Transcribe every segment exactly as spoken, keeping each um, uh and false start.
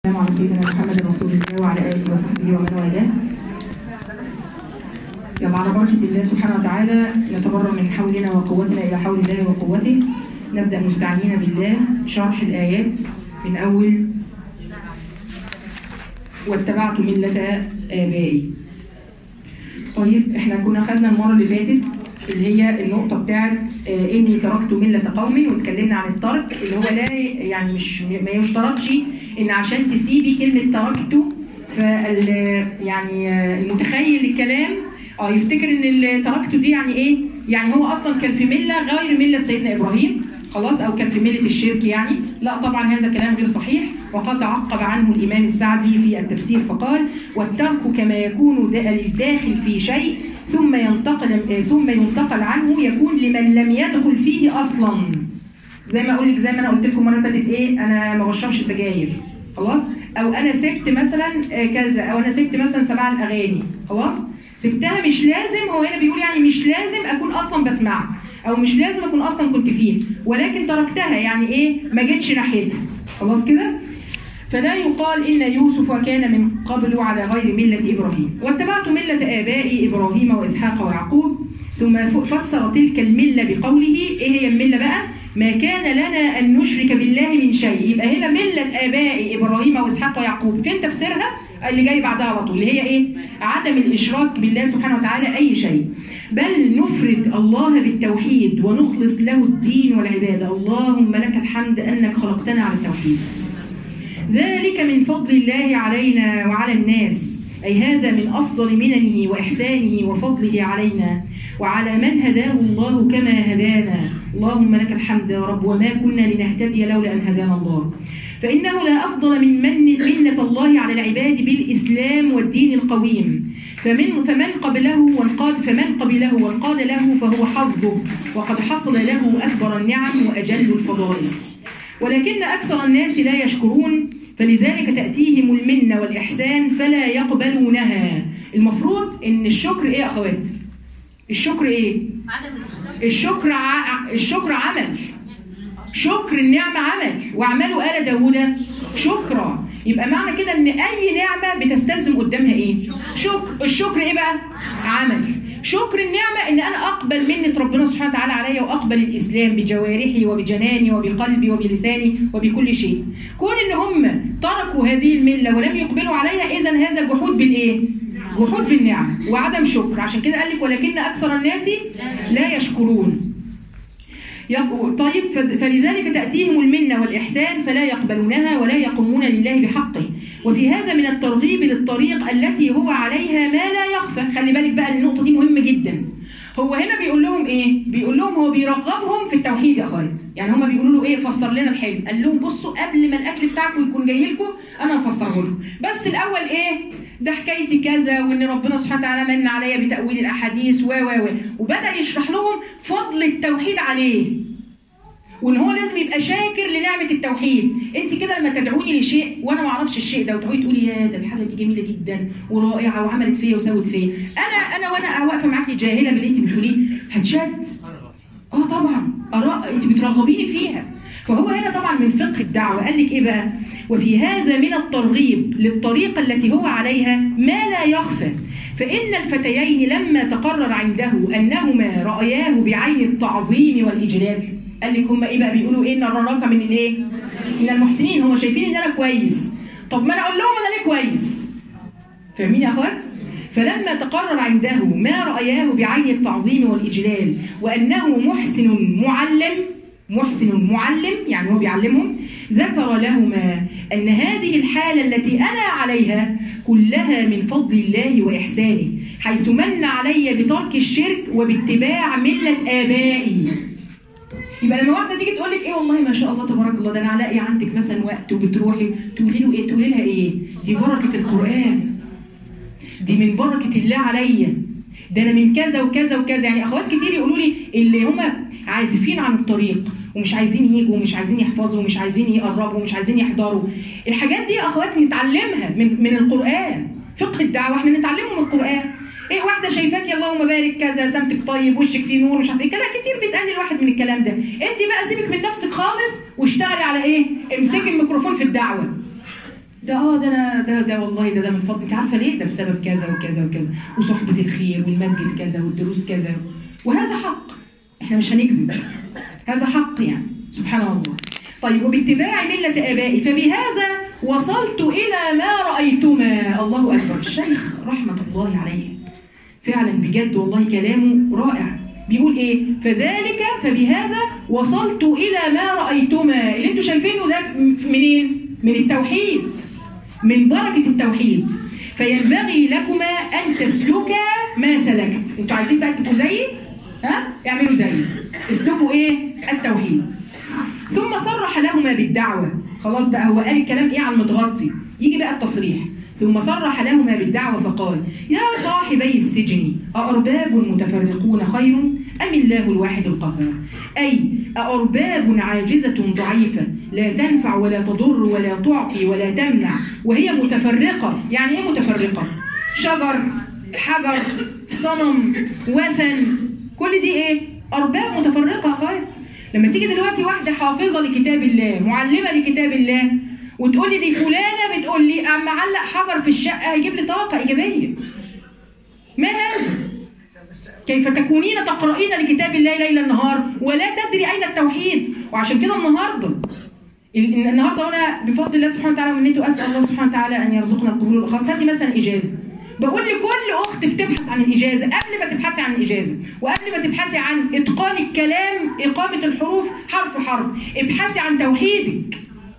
على سيدنا محمد رسول الله وعلى آله وصحبه ومن والاه. يلا على بركة الله سبحانه وتعالى نتبرأ من حولنا وقوتنا إلى حول الله وقوته. نبدأ مستعينين بالله شرح الآيات من أول واتبعت ملة آبائي. طيب احنا كنا خدنا المرة اللي فاتت اللي هي النقطة بتاعت آه إني تركت ملة قوم، واتكلمنا عن الترك اللي هو لا يعني مش ما يشترطش إن عشان تسيبي كلمة تركته فال يعني آه المتخيل الكلام اه يفتكر إن اللي تركته دي يعني إيه؟ يعني هو أصلا كان في ملة غير ملة سيدنا إبراهيم خلاص، أو كان في ملة الشرك يعني. لا طبعا هذا كلام غير صحيح، وقد عقب عنه الإمام السعدي في التفسير فقال: والترك كما يكون للداخل في شيء ثم ينتقل ثم ينتقل عنه يكون لمن لم يدخل فيه اصلا. زي ما اقول لك زي ما انا قلت لكم المره اللي فاتت ايه، انا ما بشربش سجاير خلاص، او انا سبت مثلا كذا، او انا سبت مثلا سماع الاغاني خلاص، سبتها. مش لازم، هو هنا بيقول يعني مش لازم اكون اصلا بسمعها، او مش لازم اكون اصلا كنت فيه، ولكن تركتها يعني ايه، ما جيتش ناحيتها خلاص كده. فلا يقال إن يوسف كان من قبل على غير ملة إبراهيم. واتبعت ملة آبائي إبراهيم وإسحاق ويعقوب. ثم فسر تلك الملة بقوله: إيه هي الملة بقى؟ ما كان لنا أن نشرك بالله من شيء. يبقى هنا ملة آبائي إبراهيم وإسحاق ويعقوب، فين تفسيرها؟ اللي جاي بعدها على طول، اللي هي إيه؟ عدم الإشراك بالله سبحانه وتعالى أي شيء، بل نفرد الله بالتوحيد ونخلص له الدين والعبادة. اللهم لك الحمد أنك خلقتنا على التوحيد. ذلك من فضل الله علينا وعلى الناس، أي هذا من أفضل مننه وإحسانه وفضله علينا وعلى من هداه الله كما هدانا. اللهم لك الحمد يا رب، وما كنا لنهتدي لولا أن هدانا الله. فإنه لا أفضل من من منة الله على العباد بالإسلام والدين القويم، فمن فمن قبله وانقاد فمن قبله وانقاد له فهو حظه، وقد حصل له أكبر النعم وأجل الفضائل. ولكن أكثر الناس لا يشكرون، فلذلك تأتيهم المنة والإحسان فلا يقبلونها. المفروض إن الشكر إيه يا أخوات؟ الشكر إيه؟ الشكر ع... الشكر عمل. شكر النعمة عمل، واعملوا آل داوود شكرا. يبقى معنى كده إن أي نعمة بتستلزم قدامها إيه؟ شكر. الشكر إيه بقى؟ عمل. شكر النعمة إن أنا أقبل منة ربنا سبحانه وتعالى عليا، وأقبل الإسلام بجوارحي وبجناني وبقلبي وبلساني وبكل شيء. كون إن هم تركوا هذه الملة ولم يقبلوا عليها، إذن هذا جحود بالإيه؟ جحود بالنعمة وعدم شكر. عشان كده قال لك: ولكن أكثر الناس لا يشكرون. طيب، فلذلك تأتيهم المنة والإحسان فلا يقبلونها ولا يقومون لله بحقه. وفي هذا من الترغيب للطريق التي هو عليها ما لا يخفى. خلي بالك بقى، النقطة دي مهمة جدا. هو هنا بيقول لهم ايه؟ بيقول لهم هو بيرغبهم في التوحيد يا اخوات. يعني هم بيقولوا له ايه؟ فسر لنا الحلم. قال لهم: بصوا، قبل ما الاكل بتاعكم يكون جاي لكم انا هفسره لكم، بس الاول ايه؟ ده حكايتي كذا، وان ربنا سبحانه وتعالى من عليا بتاويل الاحاديث و و وبدا يشرح لهم فضل التوحيد عليه، وان هو لازم يبقى شاكر لنعمه التوحيد. انت كده لما تدعوني لشيء وانا ما اعرفش الشيء ده، وتقعدي تقولي: يا ده الحاجه دي جميله جدا ورائعه وعملت فيا وسوت فيا، انا انا وانا واقفه معاكي جاهله باللي انت بتقوليه، هتشد. اه طبعا اراء انت بترغبيني فيها. فهو هنا طبعا من فقه الدعوه قال لك ايه بقى؟ وفي هذا من الترغيب للطريقه التي هو عليها ما لا يخفى. فان الفتيين لما تقرر عنده انهما راياه بعين التعظيم والاجلال، قال لك هم ايه بقى؟ بيقولوا ايه؟ ان نراك من الايه؟ من المحسنين. هم شايفين ان انا كويس، طب ما انا اقول لهم انا ليه كويس؟ فاهمين يا اخوات؟ فلما تقرر عنده ما رأياه بعين التعظيم والإجلال وأنه محسن معلم، محسن معلم يعني هو بيعلمهم، ذكر لهما أن هذه الحالة التي أنا عليها كلها من فضل الله وإحسانه، حيث من علي بترك الشرك وباتباع ملة آبائي. يبقى لما واحده تيجي تقول لك ايه والله ما شاء الله تبارك الله، ده انا هلاقي عندك مثلا وقت وبتروحي، تقولي له ايه؟ تقولي لها ايه؟ دي بركه القران، دي من بركه الله عليا، ده انا من كذا وكذا وكذا. يعني اخوات كتير يقولوا لي اللي هم عازفين عن الطريق ومش عايزين يجوا ومش عايزين يحفظوا ومش عايزين يقربوا ومش عايزين يحضروا. الحاجات دي يا اخوات نتعلمها من من القران. فقه الدعوه احنا نتعلمه من القران. ايه واحده شايفاكي اللهم بارك كذا، سمتك طيب، وشك فيه نور، مش عارف ايه، كلام كتير بيتقال للواحد من الكلام ده. انت بقى سيبك من نفسك خالص واشتغلي على ايه؟ امسكي الميكروفون في الدعوه. ده اه ده انا ده ده والله ده ده من فضل، انت عارفه ليه؟ ده بسبب كذا وكذا وكذا، وصحبه الخير والمسجد كذا والدروس كذا، وهذا حق، احنا مش هنكذب، هذا حق يعني سبحان الله. طيب وباتباع مله ابائي فبهذا وصلت الى ما رايتما. الله اكبر. الشيخ رحمه الله عليه فعلا بجد والله كلامه رائع. بيقول ايه؟ فذلك فبهذا وصلت الى ما رايتما. اللي انتوا شايفينه ده منين؟ من التوحيد، من بركه التوحيد. فينبغي لكما ان تسلكا ما سلكت. انتوا عايزين بقى تبقوا زيي؟ ها؟ اعملوا زيي، اسلكوا ايه؟ التوحيد. ثم صرح لهما بالدعوه. خلاص بقى هو قال الكلام ايه على المتغطي، يجي بقى التصريح. ثم صرح لهما بالدعوة فقال يا صاحبي السجن أأرباب متفرقون خير أم الله الواحد القهار؟ أي أأرباب عاجزة ضعيفة لا تنفع ولا تضر ولا تعطي ولا تمنع وهي متفرقة. يعني إيه متفرقة؟ شجر، حجر، صنم، وثن، كل دي إيه؟ أرباب متفرقة خير. لما تيجي دلوقتي واحدة حافظة لكتاب الله، معلمة لكتاب الله، وتقول لي دي فلانه بتقول لي اما علق حجر في الشقه هيجيب لي طاقه ايجابيه. ما هذا؟ كيف تكونين تقرؤين لكتاب الله ليل نهار ولا تدري اين التوحيد؟ وعشان كده النهارده النهارده وانا بفضل الله سبحانه وتعالى ومنته اسال الله سبحانه وتعالى ان يرزقنا القبول والاخلاص. هدي مثلا اجازه، بقول لكل اخت بتبحث عن الاجازه قبل ما تبحثي عن الاجازه وقبل ما تبحثي عن اتقان الكلام، اقامه الحروف حرف حرف، ابحثي عن توحيدك،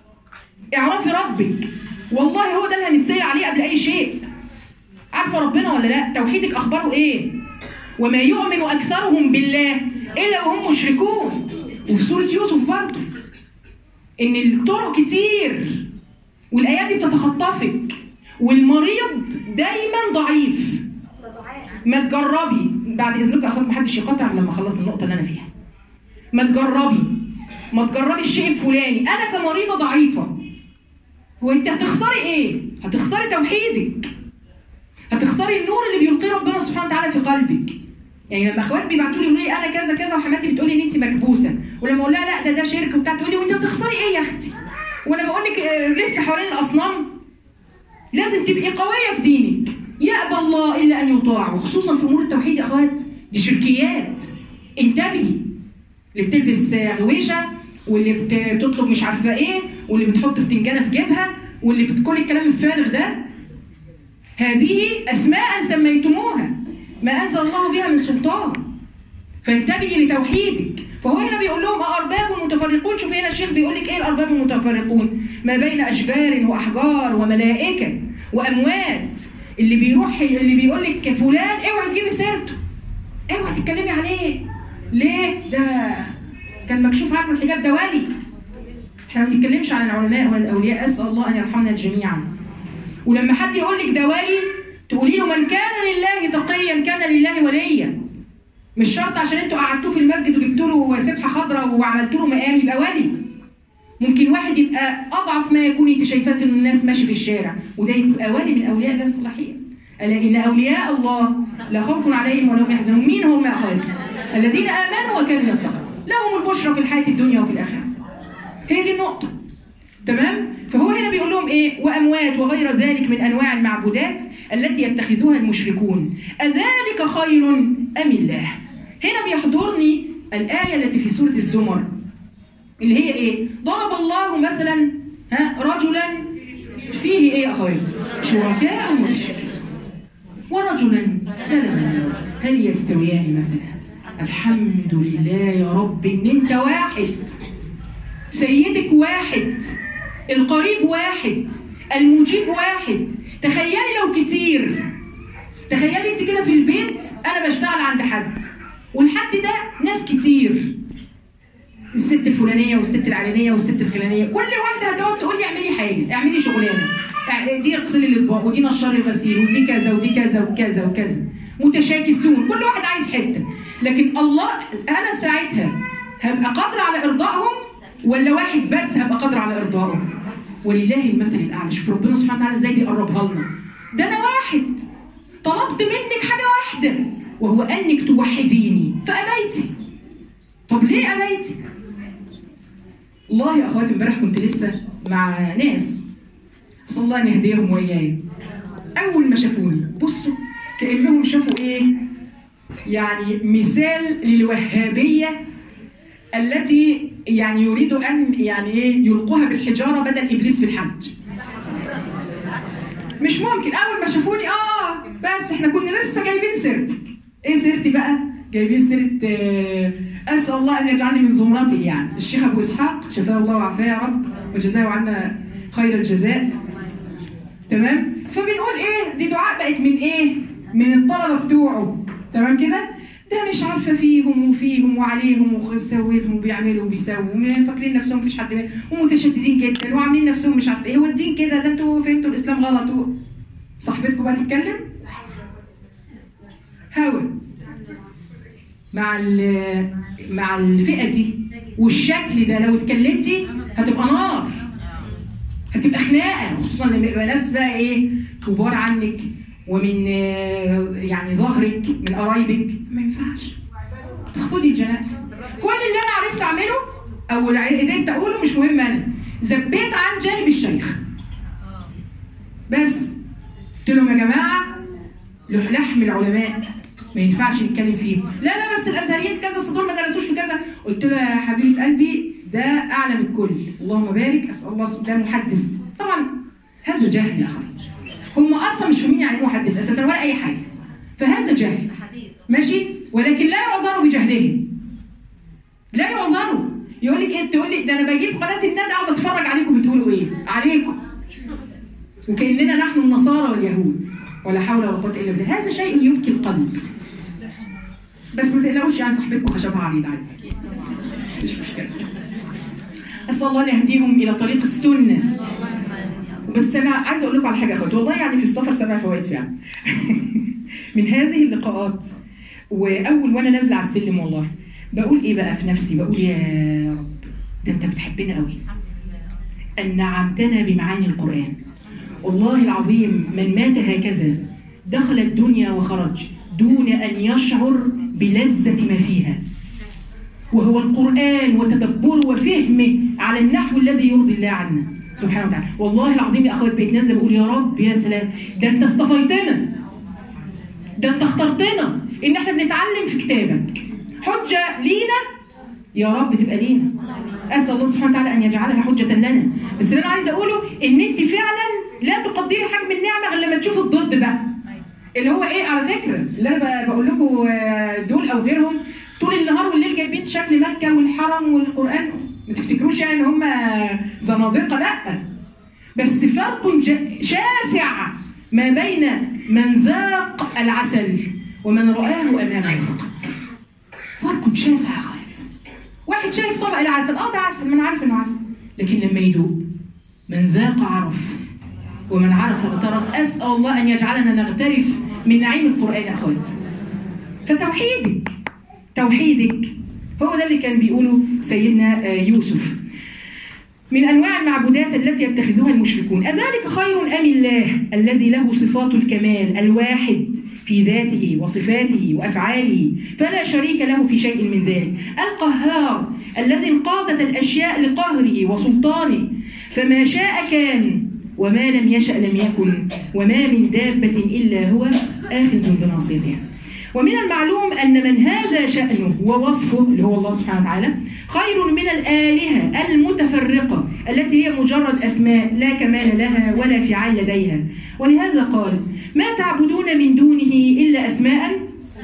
اعرفي ربك. والله هو ده اللي هنتسأل عليه قبل اي شيء. عارفه ربنا ولا لا؟ توحيدك اخباره ايه؟ وما يؤمن اكثرهم بالله الا وهم مشركون. وفي سوره يوسف برضه ان الطرق كتير والايات دي بتتخطفك، والمريض دايما ضعيف. ما تجربي بعد اذنك يا اخوات، محدش يقاطع لما اخلص النقطه اللي انا فيها. ما تجربي ما تجربي الشيء الفلاني. انا كمريضه ضعيفه، وانت هتخسري ايه؟ هتخسري توحيدك، هتخسري النور اللي بيلقيه ربنا سبحانه وتعالى في قلبك. يعني لما اخوات بيبعتوا لي يقولوا لي انا كذا كذا وحماتي بتقول لي ان انت مكبوسه، ولما اقول لها لا ده ده شرك وبتاع تقول لي وانت بتخسري ايه يا اختي؟ وانا بقول لك لف حوالين الاصنام. لازم تبقي قويه في دينك، يأبى الله الا ان يطاع، وخصوصا في امور التوحيد يا اخوات، دي شركيات. انتبهي. اللي بتلبس غويشه واللي بتطلب مش عارفه ايه واللي بتحط بتنجانه في جيبها واللي بتقول الكلام الفارغ ده، هذه اسماء سميتموها ما انزل الله بها من سلطان. فانتبهي لتوحيدك. فهو هنا بيقول لهم أأرباب متفرقون. شوف هنا الشيخ بيقول لك ايه الأرباب المتفرقون؟ ما بين أشجار وأحجار وملائكة وأموات. اللي بيروح اللي بيقول لك فلان اوعي تجيبي سيرته، اوعي تتكلمي عليه. ليه؟ ده كان مكشوف عنه الحجاب، ده ولي. احنا ما بنتكلمش عن العلماء والاولياء، اسال الله ان يرحمنا جميعا. ولما حد يقول لك ده ولي تقولي له من كان لله تقيا كان لله وليا. مش شرط عشان انتوا قعدتوه في المسجد وجبتوا له سبحه خضراء وعملتوا له مقام يبقى ولي. ممكن واحد يبقى اضعف ما يكون انت شايفاه في الناس ماشي في الشارع وده يبقى ولي من اولياء الله الصالحين. الا ان اولياء الله لا خوف عليهم ولا هم يحزنون. مين هم يا اخواتي؟ الذين امنوا وكانوا يتقون لهم البشرى في الحياه الدنيا وفي الاخره. هي دي النقطه. تمام؟ فهو هنا بيقول لهم ايه؟ واموات وغير ذلك من انواع المعبودات التي يتخذوها المشركون، اذلك خير ام الله؟ هنا بيحضرني الايه التي في سوره الزمر اللي هي ايه؟ ضرب الله مثلا ها رجلا فيه ايه يا اخواتي؟ شركاء مشركون ورجلا سلما هل يستويان مثلا؟ الحمد لله يا رب ان انت واحد، سيدك واحد، القريب واحد، المجيب واحد. تخيلي لو كتير، تخيلي انت كده في البيت انا بشتغل عند حد والحد ده ناس كتير، الست الفلانيه والست العلانيه والست الفلانيه، كل واحده هتقعد تقول لي اعملي حاجه، اعملي شغلانه، دي اغسلي الاطباق ودي نشري الغسيل ودي كذا ودي كذا وكذا وكذا، متشاكسون، كل واحد عايز حته. لكن الله انا ساعتها هبقى قادره على ارضائهم ولا واحد بس هبقى قادره على ارضائهم؟ ولله المثل الاعلى. شوف ربنا سبحانه وتعالى ازاي بيقربها لنا. ده انا واحد طلبت منك حاجه واحده وهو انك توحديني فابيتي. طب ليه ابيتي؟ والله يا اخواتي امبارح كنت لسه مع ناس صلى الله ان يهديهم واياي. اول ما شافوني بصوا كانهم شافوا ايه؟ يعني مثال للوهابيه التي يعني يريدوا ان يعني ايه يلقوها بالحجاره بدل ابليس في الحج. مش ممكن. اول ما شافوني اه بس احنا كنا لسه جايبين سيرتك. ايه سيرتي بقى؟ جايبين سيره آه اسال الله ان يجعلني من زمرته، يعني الشيخ ابو اسحاق شفاه الله وعافاه يا رب وجزاه عنا خير الجزاء. تمام؟ فبنقول ايه؟ دي دعاء بقت من ايه؟ من الطلبه بتوعه. تمام كده؟ ده مش عارفه فيهم وفيهم وعليهم وسوي لهم وبيعملوا وبيسووا فاكرين نفسهم مفيش حد منهم ومتشددين جدا وعاملين نفسهم مش عارفه ايه. هو الدين كده؟ ده انتوا فهمتوا الاسلام غلط. صاحبتكم بقى تتكلم هوا مع مع الفئه دي والشكل ده. لو اتكلمتي هتبقى نار، هتبقى خناقه، خصوصا لما يبقى ناس بقى ايه كبار عنك ومن يعني ظهرك من قرايبك. ما ينفعش تخفضي الجناح. كل اللي انا عرفت اعمله او قدرت اقوله مش مهم، انا زبيت عن جانب الشيخ بس قلت لهم يا جماعه لحم العلماء ما ينفعش نتكلم فيه. لا لا بس الازهريين كذا صدور ما درسوش في كذا. قلت له يا حبيبه قلبي ده اعلم الكل، اللهم بارك. اسال الله ده محدث طبعا. هذا جهل يا اخي، هم اصلا مش فاهمين يعني ايه محدث اساسا ولا اي حاجه، فهذا جهل ماشي. ولكن لا يعذروا بجهلهم، لا يعذروا. يقول لك ايه؟ تقول لي ده انا بجيب قناه الندى اقعد اتفرج عليكم بتقولوا ايه عليكم، وكاننا نحن النصارى واليهود. ولا حول ولا قوه الا بالله. هذا شيء يبكي القلب. بس ما تقلقوش يعني صاحبتكم خشبها عريض عادي مش مشكله. اسال الله ان يهديهم الى طريق السنه. بس انا عايزه اقول لكم على حاجه يا اخواتي، والله يعني في السفر سبع فوائد فعلا من هذه اللقاءات. واول وانا نازله على السلم والله بقول ايه بقى في نفسي؟ بقول يا رب ده انت بتحبنا قوي ان نعمتنا بمعاني القران. والله العظيم من مات هكذا دخل الدنيا وخرج دون ان يشعر بلذه ما فيها، وهو القران وتدبره وفهمه على النحو الذي يرضي الله عنا سبحانه وتعالى. والله العظيم يا اخوات بقيت نازله بقول يا رب يا سلام، ده انت اصطفيتنا، ده انت اخترتنا ان احنا بنتعلم في كتابك، حجه لينا يا رب تبقى لينا. اسال الله سبحانه وتعالى ان يجعلها حجه لنا. بس اللي انا عايزه اقوله ان انت فعلا لا تقدري حجم النعمه غير لما تشوفي الضد بقى، اللي هو ايه؟ على فكره اللي انا بقول لكم دول او غيرهم طول النهار والليل جايبين شكل مكه والحرم والقران، ما تفتكروش يعني ان هم زنادقه، لا، بس فرق شاسع ما بين من ذاق العسل ومن رآه امامه فقط. فرق شاسع يا اخوات. واحد شايف طبق العسل، اه ده عسل، ما انا عارف انه عسل، لكن لما يدوق من ذاق عرف ومن عرف اغترف. اسال الله ان يجعلنا نغترف من نعيم القران يا اخوات. فتوحيدك توحيدك هو ده اللي كان بيقوله سيدنا يوسف. من انواع المعبودات التي يتخذها المشركون، اذلك خير ام الله الذي له صفات الكمال الواحد في ذاته وصفاته وافعاله فلا شريك له في شيء من ذلك، القهار الذي انقادت الاشياء لقهره وسلطانه فما شاء كان وما لم يشأ لم يكن وما من دابة الا هو آخذ بناصيتها. ومن المعلوم أن من هذا شأنه ووصفه اللي هو الله سبحانه وتعالى خير من الآلهة المتفرقة التي هي مجرد أسماء لا كمال لها ولا فعال لديها. ولهذا قال ما تعبدون من دونه إلا أسماء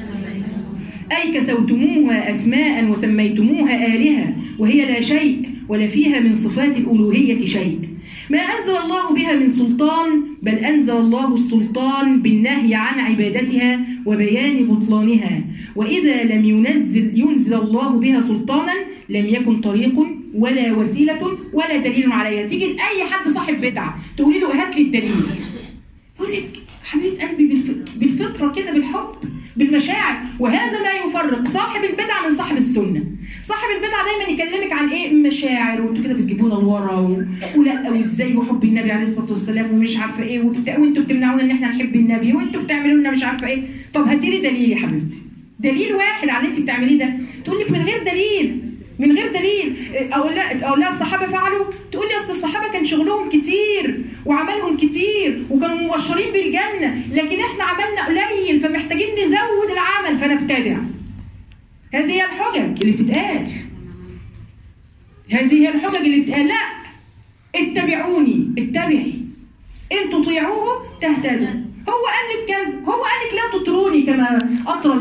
أي كسوتموها أسماء وسميتموها آلهة وهي لا شيء ولا فيها من صفات الألوهية شيء. ما أنزل الله بها من سلطان بل أنزل الله السلطان بالنهي عن عبادتها وبيان بطلانها. وإذا لم ينزل ينزل الله بها سلطانا لم يكن طريق ولا وسيلة ولا دليل عليها. تيجي لأي حد صاحب بدعة تقولي له هات لي الدليل، يقول لك حبيبة قلبي بالفطرة كده بالحب بالمشاعر. وهذا ما يفرق صاحب البدعة من صاحب السنة. صاحب البدعة دايما يكلمك عن ايه؟ مشاعر، وانتوا كده بتجيبونا لورا و... ولا وازاي وحب النبي عليه الصلاة والسلام ومش عارفه ايه وبت... وانتوا بتمنعونا ان احنا نحب النبي وانتوا بتعملوا لنا مش عارفه ايه. طب هاتي لي دليل يا حبيبتي، دليل واحد على اللي انت بتعمليه ده. تقول لك من غير دليل من غير دليل. اقول لا اقول لها الصحابه فعلوا، تقول لي اصل الصحابه كان شغلهم كتير وعملهم كتير وكانوا مبشرين بالجنه، لكن احنا عملنا قليل فمحتاجين نزود العمل فنبتدع. هذه هي الحجج اللي بتتقال. هذه هي الحجج اللي بتتقال. لا، اتبعوني، اتبعي، ان تطيعوه تهتدوا. هو قال لك كذا، هو قال لك لا تطروني كما اطرى